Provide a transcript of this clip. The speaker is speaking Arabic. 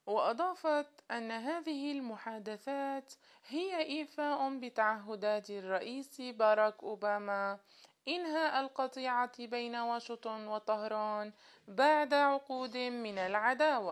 وأضافت أن هذه المحادثات هي إيفاء بتعهدات الرئيس باراك أوباما إنهاء القطيعة بين واشنطن وطهران بعد عقود من العداوة.